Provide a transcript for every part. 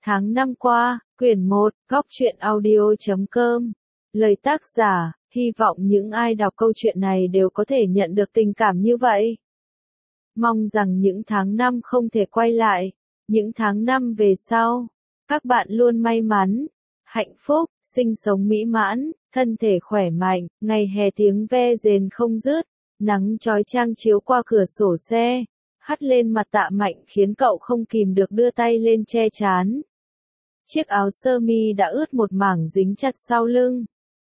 Tháng năm qua, quyển 1, góc truyện audio.com. Lời tác giả, hy vọng những ai đọc câu chuyện này đều có thể nhận được tình cảm như vậy. Mong rằng những tháng năm không thể quay lại, những tháng năm về sau, các bạn luôn may mắn, hạnh phúc, sinh sống mỹ mãn, thân thể khỏe mạnh, ngày hè tiếng ve rền không dứt, nắng chói chang chiếu qua cửa sổ xe, hắt lên mặt Tạ Mạnh khiến cậu không kìm được đưa tay lên che trán. Chiếc áo sơ mi đã ướt một mảng dính chặt sau lưng.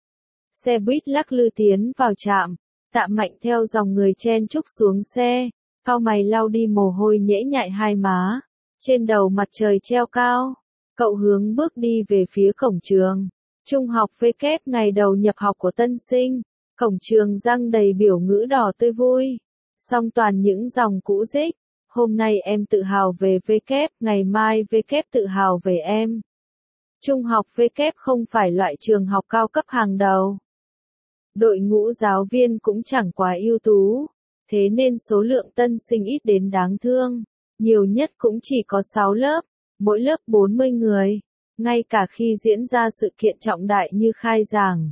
Xe buýt lắc lư tiến vào trạm, Tạ Mạnh theo dòng người chen chúc xuống xe, cau mày lau đi mồ hôi nhễ nhại hai má. Trên đầu mặt trời treo cao, cậu hướng bước đi về phía cổng trường. Trung học VK ngày đầu nhập học của tân sinh, cổng trường răng đầy biểu ngữ đỏ tươi vui. Song toàn những dòng cũ rích. Hôm nay em tự hào về VK, ngày mai VK tự hào về em. Trung học VK không phải loại trường học cao cấp hàng đầu. Đội ngũ giáo viên cũng chẳng quá ưu tú, thế nên số lượng tân sinh ít đến đáng thương. Nhiều nhất cũng chỉ có 6 lớp, mỗi lớp 40 người. Ngay cả khi diễn ra sự kiện trọng đại như khai giảng,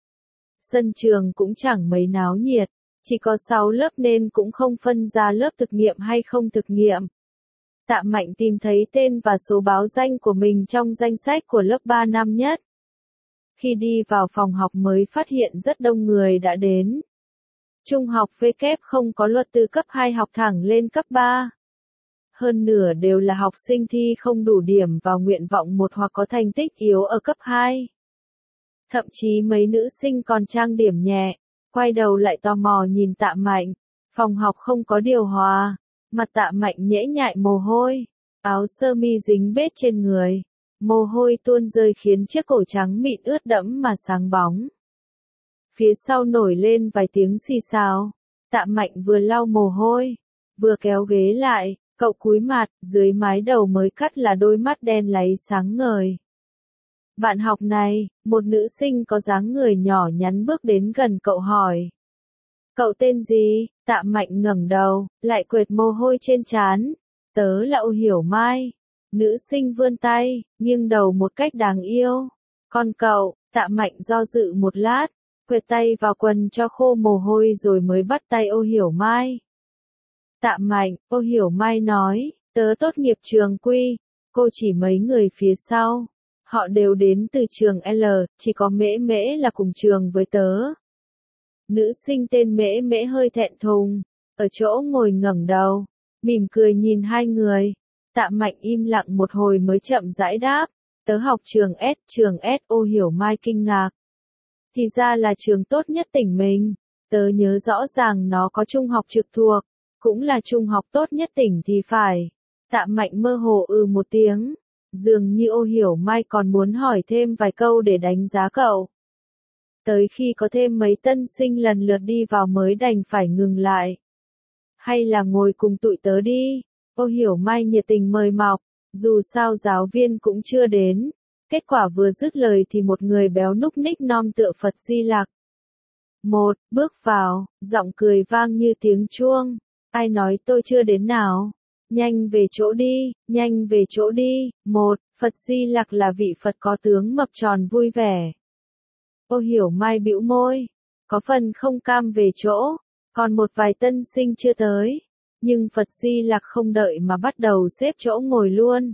sân trường cũng chẳng mấy náo nhiệt. Chỉ có 6 lớp nên cũng không phân ra lớp thực nghiệm hay không thực nghiệm. Tạ Mạnh tìm thấy tên và số báo danh của mình trong danh sách của lớp 3 năm nhất. Khi đi vào phòng học mới phát hiện rất đông người đã đến. Trung học VK không có luật từ cấp 2 học thẳng lên cấp 3. Hơn nửa đều là học sinh thi không đủ điểm vào nguyện vọng 1 hoặc có thành tích yếu ở cấp 2. Thậm chí mấy nữ sinh còn trang điểm nhẹ. Quay đầu lại tò mò nhìn Tạ Mạnh. Phòng học không có điều hòa. Mặt Tạ Mạnh nhễ nhại mồ hôi. Áo sơ mi dính bết trên người. Mồ hôi tuôn rơi khiến chiếc cổ trắng mịn ướt đẫm mà sáng bóng. Phía sau nổi lên vài tiếng xì xào. Tạ Mạnh vừa lau mồ hôi, vừa kéo ghế lại. Cậu cúi mặt, dưới mái đầu mới cắt là đôi mắt đen láy sáng ngời. Bạn học này, một nữ sinh có dáng người nhỏ nhắn bước đến gần cậu hỏi. Cậu tên gì? Tạ Mạnh ngẩng đầu, lại quệt mồ hôi trên trán. Tớ là Ô Hiểu Mai. Nữ sinh vươn tay, nghiêng đầu một cách đáng yêu. Còn cậu? Tạ Mạnh do dự một lát, quệt tay vào quần cho khô mồ hôi rồi mới bắt tay Ô Hiểu Mai. Tạ Mạnh, Ô Hiểu Mai nói, tớ tốt nghiệp trường Quy. Cô chỉ mấy người phía sau. Họ đều đến từ trường L, chỉ có Mễ Mễ là cùng trường với tớ. Nữ sinh tên Mễ Mễ hơi thẹn thùng, ở chỗ ngồi ngẩng đầu, mỉm cười nhìn hai người. Tạ Mạnh im lặng một hồi mới chậm rãi đáp, tớ học trường trường S. Ô Hiểu Mai kinh ngạc. Thì ra là trường tốt nhất tỉnh mình, tớ nhớ rõ ràng nó có trung học trực thuộc, cũng là trung học tốt nhất tỉnh thì phải. Tạ Mạnh mơ hồ một tiếng. Dường như Ô Hiểu Mai còn muốn hỏi thêm vài câu để đánh giá cậu. Tới khi có thêm mấy tân sinh lần lượt đi vào mới đành phải ngừng lại. Hay là ngồi cùng tụi tớ đi, Ô Hiểu Mai nhiệt tình mời mọc, dù sao giáo viên cũng chưa đến. Kết quả vừa dứt lời thì một người béo núc ních nom tựa Phật Di Lặc. Một, bước vào, giọng cười vang như tiếng chuông. Ai nói tôi chưa đến nào? Nhanh về chỗ đi, nhanh về chỗ đi. Một, Phật Di Lặc là vị Phật có tướng mập tròn vui vẻ. Ô Hiểu Mai bĩu môi, có phần không cam về chỗ, còn một vài tân sinh chưa tới. Nhưng Phật Di Lặc không đợi mà bắt đầu xếp chỗ ngồi luôn.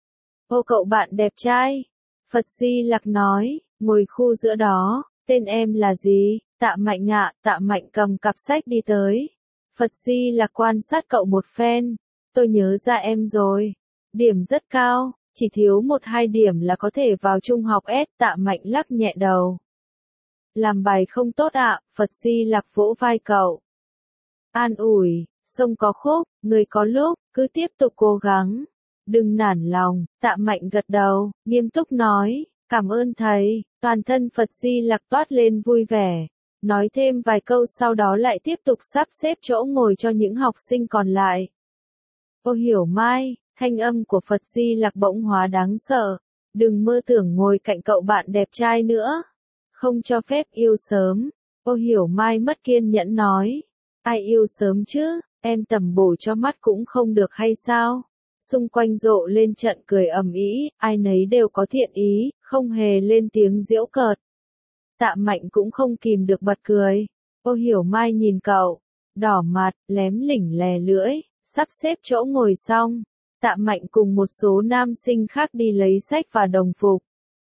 Ô cậu bạn đẹp trai, Phật Di Lặc nói, ngồi khu giữa đó, tên em là gì? Tạ Mạnh ạ. Tạ Mạnh cầm cặp sách đi tới. Phật Di Lặc quan sát cậu một phen. Tôi nhớ ra em rồi. Điểm rất cao, chỉ thiếu 1-2 điểm là có thể vào trung học S. Tạ Mạnh lắc nhẹ đầu. Làm bài không tốt ạ. Phật Di Lặc vỗ vai cậu. An ủi, sông có khúc, người có lúc, cứ tiếp tục cố gắng. Đừng nản lòng. Tạ Mạnh gật đầu, nghiêm túc nói, cảm ơn thầy. Toàn thân Phật Di Lặc toát lên vui vẻ. Nói thêm vài câu sau đó lại tiếp tục sắp xếp chỗ ngồi cho những học sinh còn lại. Ô Hiểu Mai, thanh âm của Phật Di Lặc bỗng hóa đáng sợ. Đừng mơ tưởng ngồi cạnh cậu bạn đẹp trai nữa. Không cho phép yêu sớm. Ô Hiểu Mai mất kiên nhẫn nói. Ai yêu sớm chứ, em tẩm bổ cho mắt cũng không được hay sao? Xung quanh rộ lên trận cười ầm ĩ, ai nấy đều có thiện ý, không hề lên tiếng giễu cợt. Tạ Mạnh cũng không kìm được bật cười. Ô Hiểu Mai nhìn cậu, đỏ mặt, lém lỉnh lè lưỡi, sắp xếp chỗ ngồi xong. Tạ Mạnh cùng một số nam sinh khác đi lấy sách và đồng phục.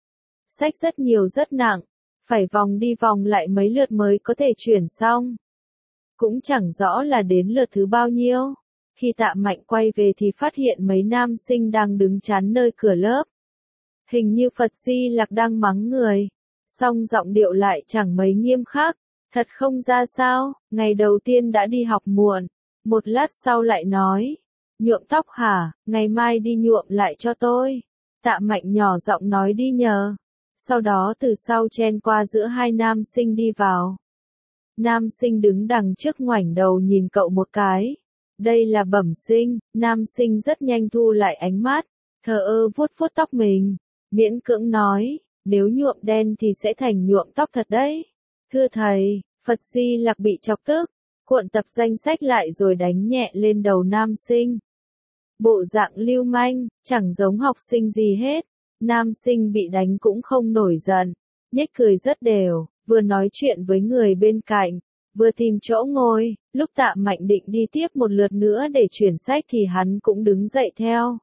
Sách rất nhiều rất nặng, phải vòng đi vòng lại mấy lượt mới có thể chuyển xong. Cũng chẳng rõ là đến lượt thứ bao nhiêu. Khi Tạ Mạnh quay về thì phát hiện mấy nam sinh đang đứng chắn nơi cửa lớp. Hình như Phật Di Lặc đang mắng người. Song giọng điệu lại chẳng mấy nghiêm khắc. Thật không ra sao, ngày đầu tiên đã đi học muộn. Một lát sau lại nói. Nhuộm tóc hả, ngày mai đi nhuộm lại cho tôi. Tạ Mạnh nhỏ giọng nói đi nhờ. Sau đó từ sau chen qua giữa hai nam sinh đi vào. Nam sinh đứng đằng trước ngoảnh đầu nhìn cậu một cái. Đây là bẩm sinh, nam sinh rất nhanh thu lại ánh mắt, thờ ơ vuốt vuốt tóc mình, miễn cưỡng nói, nếu nhuộm đen thì sẽ thành nhuộm tóc thật đấy. Thưa thầy, Phật Di Lặc bị chọc tức, cuộn tập danh sách lại rồi đánh nhẹ lên đầu nam sinh. Bộ dạng lưu manh, chẳng giống học sinh gì hết, nam sinh bị đánh cũng không nổi giận, nhếch cười rất đều, vừa nói chuyện với người bên cạnh. Vừa tìm chỗ ngồi, lúc Tạ Mạnh định đi tiếp một lượt nữa để chuyển sách thì hắn cũng đứng dậy theo.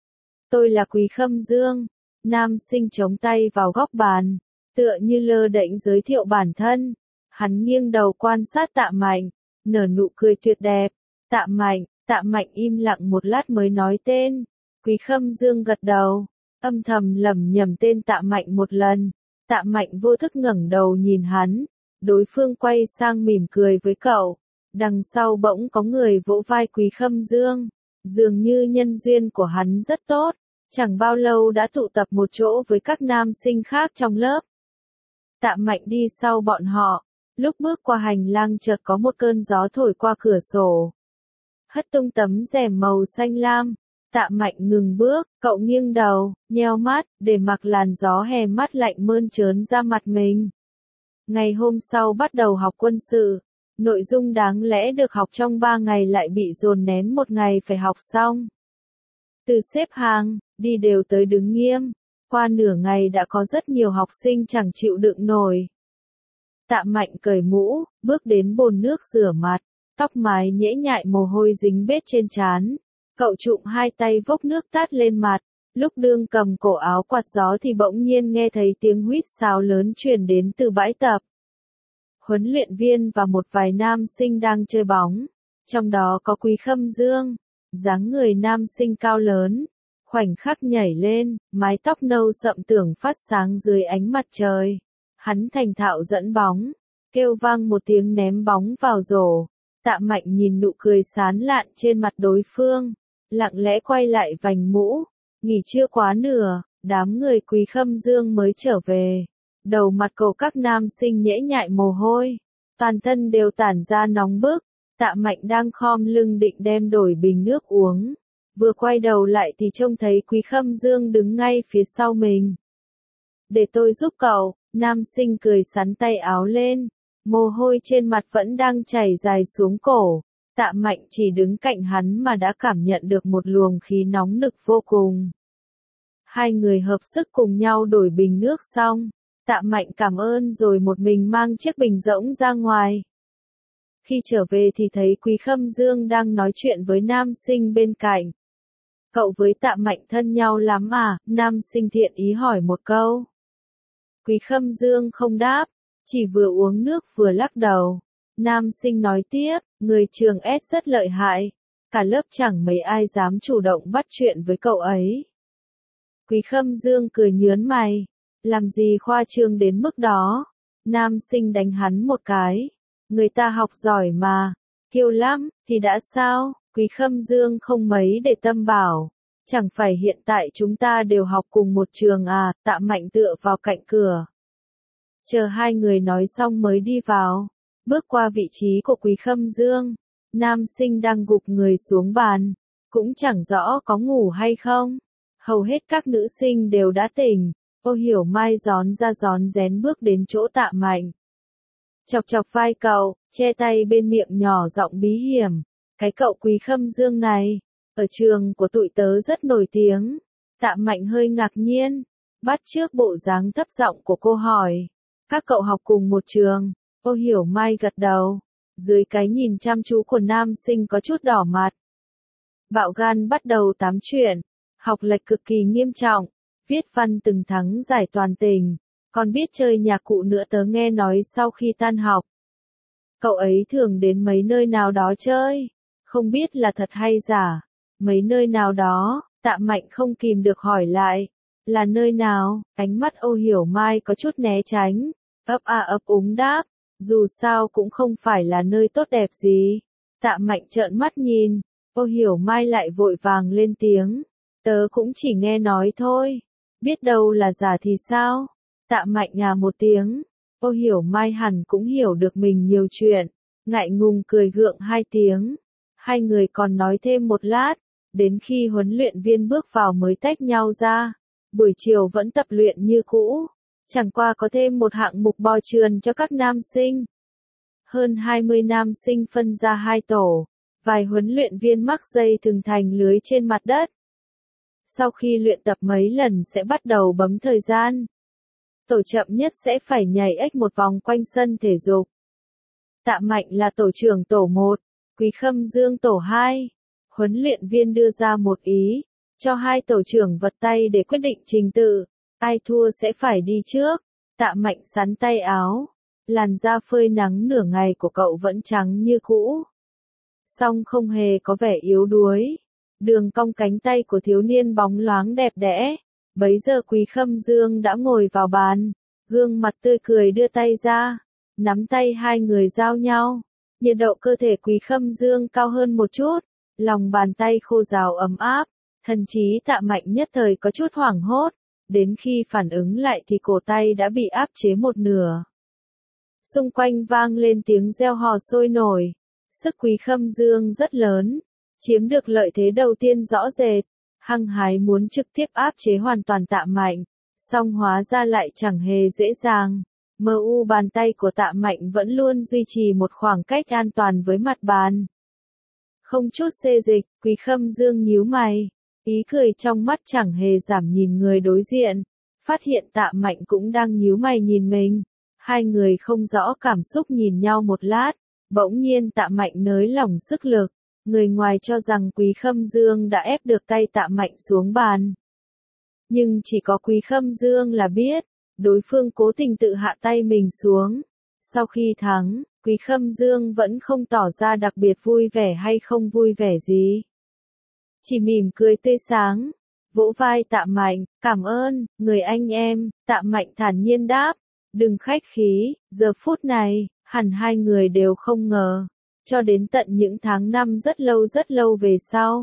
Tôi là Quý Khâm Dương. Nam sinh chống tay vào góc bàn, tựa như lơ đễnh giới thiệu bản thân. Hắn nghiêng đầu quan sát Tạ Mạnh, nở nụ cười tuyệt đẹp. Tạ Mạnh im lặng một lát mới nói tên. Quý Khâm Dương gật đầu, âm thầm lẩm nhẩm tên Tạ Mạnh một lần. Tạ Mạnh vô thức ngẩng đầu nhìn hắn. Đối phương quay sang mỉm cười với cậu. Đằng sau bỗng có người vỗ vai Quý Khâm Dương. Dường như nhân duyên của hắn rất tốt. Chẳng bao lâu đã tụ tập một chỗ với các nam sinh khác trong lớp. Tạ Mạnh đi sau bọn họ. Lúc bước qua hành lang chợt có một cơn gió thổi qua cửa sổ. Hất tung tấm rèm màu xanh lam. Tạ Mạnh ngừng bước, cậu nghiêng đầu, nheo mắt, để mặc làn gió hè mát lạnh mơn trớn ra mặt mình. Ngày hôm sau bắt đầu học quân sự, nội dung đáng lẽ được học trong 3 ngày lại bị dồn nén một ngày phải học xong. Từ xếp hàng, đi đều tới đứng nghiêm, qua nửa ngày đã có rất nhiều học sinh chẳng chịu đựng nổi. Tạ Mạnh cởi mũ, bước đến bồn nước rửa mặt, tóc mái nhễ nhại mồ hôi dính bết trên trán. Cậu trụm hai tay vốc nước tát lên mặt. Lúc đương cầm cổ áo quạt gió thì bỗng nhiên nghe thấy tiếng huýt sáo lớn truyền đến từ bãi tập. Huấn luyện viên và một vài nam sinh đang chơi bóng, trong đó có Quý Khâm Dương, dáng người nam sinh cao lớn, khoảnh khắc nhảy lên, mái tóc nâu sậm tưởng phát sáng dưới ánh mặt trời. Hắn thành thạo dẫn bóng, kêu vang một tiếng ném bóng vào rổ. Tạ Mạnh nhìn nụ cười sán lạn trên mặt đối phương, lặng lẽ quay lại vành mũ. Nghỉ trưa quá nửa, đám người Quý Khâm Dương mới trở về. Đầu mặt cầu các nam sinh nhễ nhại mồ hôi, toàn thân đều tản ra nóng bức. Tạ Mạnh đang khom lưng định đem đổi bình nước uống. Vừa quay đầu lại thì trông thấy Quý Khâm Dương đứng ngay phía sau mình. Để tôi giúp cậu, nam sinh cười xắn tay áo lên. Mồ hôi trên mặt vẫn đang chảy dài xuống cổ. Tạ Mạnh chỉ đứng cạnh hắn mà đã cảm nhận được một luồng khí nóng nực vô cùng. Hai người hợp sức cùng nhau đổi bình nước xong. Tạ Mạnh cảm ơn rồi một mình mang chiếc bình rỗng ra ngoài. Khi trở về thì thấy Quý Khâm Dương đang nói chuyện với nam sinh bên cạnh. Cậu với Tạ Mạnh thân nhau lắm à? Nam sinh thiện ý hỏi một câu. Quý Khâm Dương không đáp, chỉ vừa uống nước vừa lắc đầu. Nam sinh nói tiếp, người trường S rất lợi hại. Cả lớp chẳng mấy ai dám chủ động bắt chuyện với cậu ấy. Quý Khâm Dương cười nhớn mày. Làm gì khoa trương đến mức đó? Nam sinh đánh hắn một cái. Người ta học giỏi mà. Kiêu lắm, thì đã sao? Quý Khâm Dương không mấy để tâm bảo. Chẳng phải hiện tại chúng ta đều học cùng một trường à? Tạ Mạnh tựa vào cạnh cửa. Chờ hai người nói xong mới đi vào. Bước qua vị trí của Quý Khâm Dương. Nam sinh đang gục người xuống bàn. Cũng chẳng rõ có ngủ hay không. Hầu hết các nữ sinh đều đã tỉnh. Ô Hiểu Mai rón ra rón rén bước đến chỗ Tạ Mạnh. Chọc chọc vai cậu, che tay bên miệng nhỏ giọng bí hiểm. Cái cậu Quý Khâm Dương này, Ở trường của tụi tớ rất nổi tiếng. Tạ Mạnh hơi ngạc nhiên, bắt chước bộ dáng thấp giọng của cô hỏi. Các cậu học cùng một trường? Ô Hiểu Mai gật đầu. Dưới cái nhìn chăm chú của nam sinh có chút đỏ mặt. Bạo gan bắt đầu tám chuyện. Học lệch cực kỳ nghiêm trọng. Viết văn từng thắng giải toàn tỉnh. Còn biết chơi nhạc cụ nữa tớ nghe nói sau khi tan học. Cậu ấy thường đến mấy nơi nào đó chơi. Không biết là thật hay giả. Mấy nơi nào đó, Tạ Mạnh không kìm được hỏi lại. Là nơi nào? Ánh mắt Ô Hiểu Mai có chút né tránh. Ấp a ấp úng đáp. Dù sao cũng không phải là nơi tốt đẹp gì. Tạ Mạnh trợn mắt nhìn. Ô Hiểu Mai lại vội vàng lên tiếng. Tớ cũng chỉ nghe nói thôi. Biết đâu là giả thì sao? Tạ Mạnh ngà một tiếng. Ô Hiểu Mai hẳn cũng hiểu được mình nhiều chuyện. Ngại ngùng cười gượng hai tiếng. Hai người còn nói thêm một lát. Đến khi huấn luyện viên bước vào mới tách nhau ra. Buổi chiều vẫn tập luyện như cũ. Chẳng qua có thêm một hạng mục bò trườn cho các nam sinh. Hơn 20 nam sinh phân ra hai tổ. Vài huấn luyện viên mắc dây thừng thành lưới trên mặt đất. Sau khi luyện tập mấy lần sẽ bắt đầu bấm thời gian. Tổ chậm nhất sẽ phải nhảy ếch một vòng quanh sân thể dục. Tạ Mạnh là tổ trưởng tổ 1, Quý Khâm Dương tổ 2. Huấn luyện viên đưa ra một ý, cho hai tổ trưởng vật tay để quyết định trình tự. Ai thua sẽ phải đi trước. Tạ Mạnh sắn tay áo. Làn da phơi nắng nửa ngày của cậu vẫn trắng như cũ. Song không hề có vẻ yếu đuối. Đường cong cánh tay của thiếu niên bóng loáng đẹp đẽ. Bấy giờ Quý Khâm Dương đã ngồi vào bàn. Gương mặt tươi cười đưa tay ra. Nắm tay hai người giao nhau. Nhiệt độ cơ thể Quý Khâm Dương cao hơn một chút. Lòng bàn tay khô ráo ấm áp. Thần trí Tạ Mạnh nhất thời có chút hoảng hốt. Đến khi phản ứng lại thì cổ tay đã bị áp chế một nửa. Xung quanh vang lên tiếng reo hò sôi nổi. Sức Quý Khâm Dương rất lớn. Chiếm được lợi thế đầu tiên rõ rệt. Hăng hái muốn trực tiếp áp chế hoàn toàn Tạ Mạnh. Song hóa ra lại chẳng hề dễ dàng. Bàn tay của Tạ Mạnh vẫn luôn duy trì một khoảng cách an toàn với mặt bàn. Không chút xê dịch, Quý Khâm Dương nhíu mày. Ý cười trong mắt chẳng hề giảm nhìn người đối diện. Phát hiện Tạ Mạnh cũng đang nhíu mày nhìn mình. Hai người không rõ cảm xúc nhìn nhau một lát. Bỗng nhiên Tạ Mạnh nới lỏng sức lực. Người ngoài cho rằng Quý Khâm Dương đã ép được tay Tạ Mạnh xuống bàn. Nhưng chỉ có Quý Khâm Dương là biết. Đối phương cố tình tự hạ tay mình xuống. Sau khi thắng, Quý Khâm Dương vẫn không tỏ ra đặc biệt vui vẻ hay không vui vẻ gì. Chỉ mỉm cười tươi sáng, vỗ vai Tạ Mạnh, cảm ơn, người anh em. Tạ Mạnh thản nhiên đáp, đừng khách khí. Giờ phút này, hẳn hai người đều không ngờ, cho đến tận những tháng năm rất lâu về sau.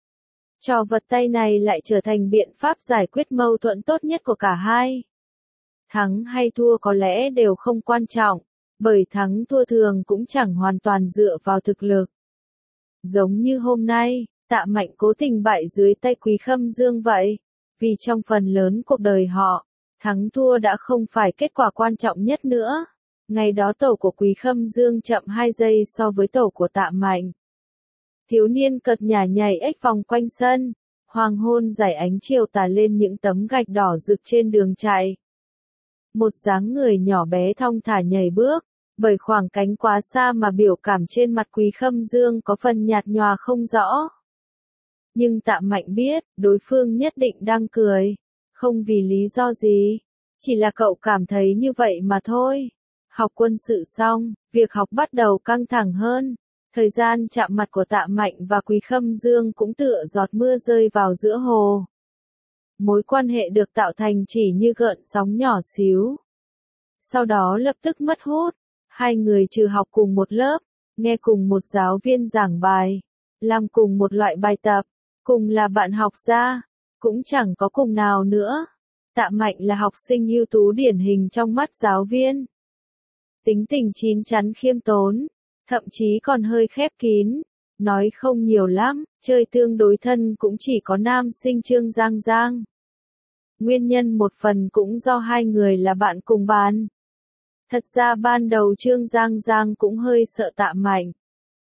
Trò vật tay này lại trở thành biện pháp giải quyết mâu thuẫn tốt nhất của cả hai. Thắng hay thua có lẽ đều không quan trọng, bởi thắng thua thường cũng chẳng hoàn toàn dựa vào thực lực. Giống như hôm nay, Tạ Mạnh cố tình bại dưới tay Quý Khâm Dương vậy, vì trong phần lớn cuộc đời họ, thắng thua đã không phải kết quả quan trọng nhất nữa. Ngày đó tổ của Quý Khâm Dương chậm 2 giây so với tổ của Tạ Mạnh. Thiếu niên cợt nhả nhảy ếch vòng quanh sân, hoàng hôn rải ánh chiều tà lên những tấm gạch đỏ rực trên đường chạy. Một dáng người nhỏ bé thong thả nhảy bước, bởi khoảng cánh quá xa mà biểu cảm trên mặt Quý Khâm Dương có phần nhạt nhòa không rõ. Nhưng Tạ Mạnh biết, đối phương nhất định đang cười, không vì lý do gì, chỉ là cậu cảm thấy như vậy mà thôi. Học quân sự xong, việc học bắt đầu căng thẳng hơn. Thời gian chạm mặt của Tạ Mạnh và Quý Khâm Dương cũng tựa giọt mưa rơi vào giữa hồ. Mối quan hệ được tạo thành chỉ như gợn sóng nhỏ xíu. Sau đó lập tức mất hút. Hai người trừ học cùng một lớp, nghe cùng một giáo viên giảng bài, làm cùng một loại bài tập, cùng là bạn học ra, cũng chẳng có cùng nào nữa. Tạ Mạnh là học sinh ưu tú điển hình trong mắt giáo viên. Tính tình chín chắn khiêm tốn, thậm chí còn hơi khép kín, nói không nhiều lắm, chơi tương đối thân cũng chỉ có nam sinh Trương Giang Giang. Nguyên nhân một phần cũng do hai người là bạn cùng bàn. Thật ra ban đầu Trương Giang Giang cũng hơi sợ Tạ Mạnh.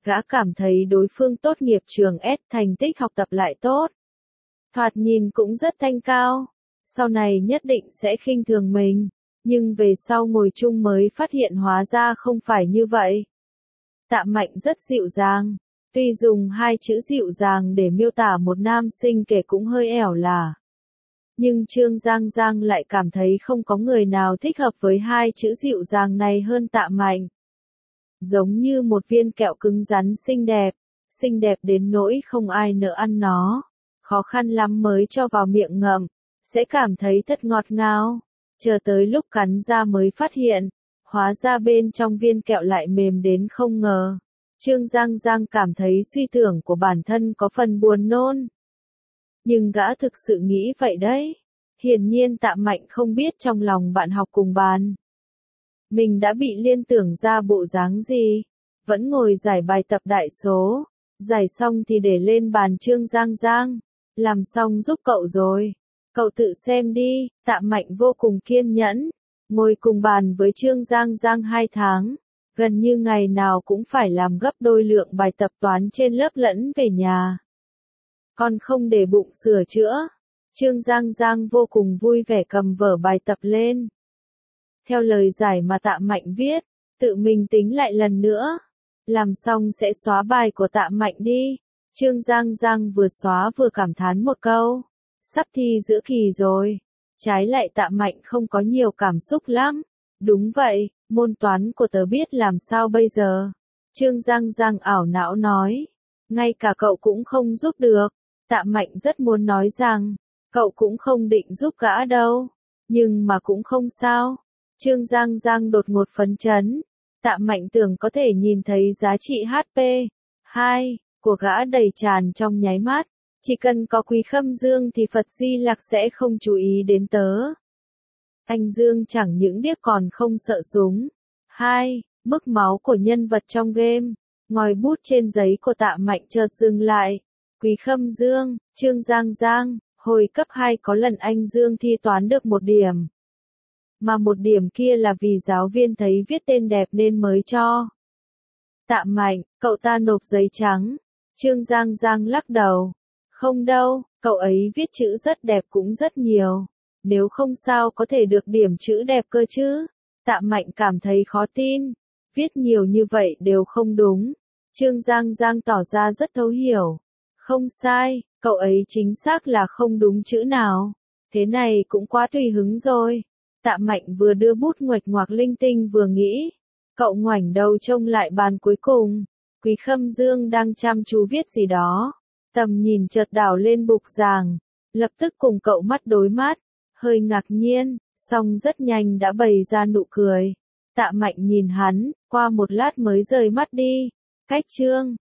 Gã cảm thấy đối phương tốt nghiệp trường S, thành tích học tập lại tốt. Thoạt nhìn cũng rất thanh cao. Sau này nhất định sẽ khinh thường mình. Nhưng về sau ngồi chung mới phát hiện hóa ra không phải như vậy. Tạ Mạnh rất dịu dàng. Tuy dùng hai chữ dịu dàng để miêu tả một nam sinh kể cũng hơi ẻo lả. Nhưng Trương Giang Giang lại cảm thấy không có người nào thích hợp với hai chữ dịu dàng này hơn Tạ Mạnh. Giống như một viên kẹo cứng rắn xinh đẹp đến nỗi không ai nỡ ăn nó. Khó khăn lắm mới cho vào miệng ngậm, sẽ cảm thấy thật ngọt ngào. Chờ tới lúc cắn ra mới phát hiện, hóa ra bên trong viên kẹo lại mềm đến không ngờ. Trương Giang Giang cảm thấy suy tưởng của bản thân có phần buồn nôn. Nhưng gã thực sự nghĩ vậy đấy. Hiển nhiên Tạ Mạnh không biết trong lòng bạn học cùng bàn. Mình đã bị liên tưởng ra bộ dáng gì. Vẫn ngồi giải bài tập đại số. Giải xong thì để lên bàn Trương Giang Giang. Làm xong giúp cậu rồi. Cậu tự xem đi. Tạ Mạnh vô cùng kiên nhẫn. Ngồi cùng bàn với Trương Giang Giang 2 tháng. Gần như ngày nào cũng phải làm gấp đôi lượng bài tập toán trên lớp lẫn về nhà. Còn không để bụng sửa chữa. Trương Giang Giang vô cùng vui vẻ cầm vở bài tập lên. Theo lời giải mà Tạ Mạnh viết, tự mình tính lại lần nữa. Làm xong sẽ xóa bài của Tạ Mạnh đi. Trương Giang Giang vừa xóa vừa cảm thán một câu. Sắp thi giữa kỳ rồi. Trái lại Tạ Mạnh không có nhiều cảm xúc lắm. Đúng vậy, môn toán của tớ biết làm sao bây giờ. Trương Giang Giang ảo não nói. Ngay cả cậu cũng không giúp được. Tạ Mạnh rất muốn nói rằng, cậu cũng không định giúp gã đâu. Nhưng mà cũng không sao. Trương Giang Giang đột ngột phấn chấn. Tạ Mạnh tưởng có thể nhìn thấy giá trị HP 2 của gã đầy tràn trong nháy mắt. Chỉ cần có Quý Khâm Dương thì Phật Di Lặc sẽ không chú ý đến tớ. Anh Dương chẳng những điếc còn không sợ súng. 2. Mức máu của nhân vật trong game. Ngòi bút trên giấy của Tạ Mạnh chợt dừng lại. Quý Khâm Dương, Trương Giang Giang, hồi cấp 2 có lần anh Dương thi toán được 1 điểm. Mà 1 điểm kia là vì giáo viên thấy viết tên đẹp nên mới cho. Tạ Mạnh, cậu ta nộp giấy trắng. Trương Giang Giang lắc đầu. Không đâu, cậu ấy viết chữ rất đẹp cũng rất nhiều. Nếu không sao có thể được điểm chữ đẹp cơ chứ. Tạ Mạnh cảm thấy khó tin. Viết nhiều như vậy đều không đúng. Trương Giang Giang tỏ ra rất thấu hiểu. Không sai, cậu ấy chính xác là không đúng chữ nào. Thế này cũng quá tùy hứng rồi. Tạ Mạnh vừa đưa bút nguệch ngoạc linh tinh vừa nghĩ. Cậu ngoảnh đầu trông lại bàn cuối cùng. Quý Khâm Dương đang chăm chú viết gì đó. Tầm nhìn chợt đảo lên bục giảng. Lập tức cùng cậu mắt đối mắt. Hơi ngạc nhiên, song rất nhanh đã bày ra nụ cười. Tạ Mạnh nhìn hắn, qua một lát mới rời mắt đi. Cách Trương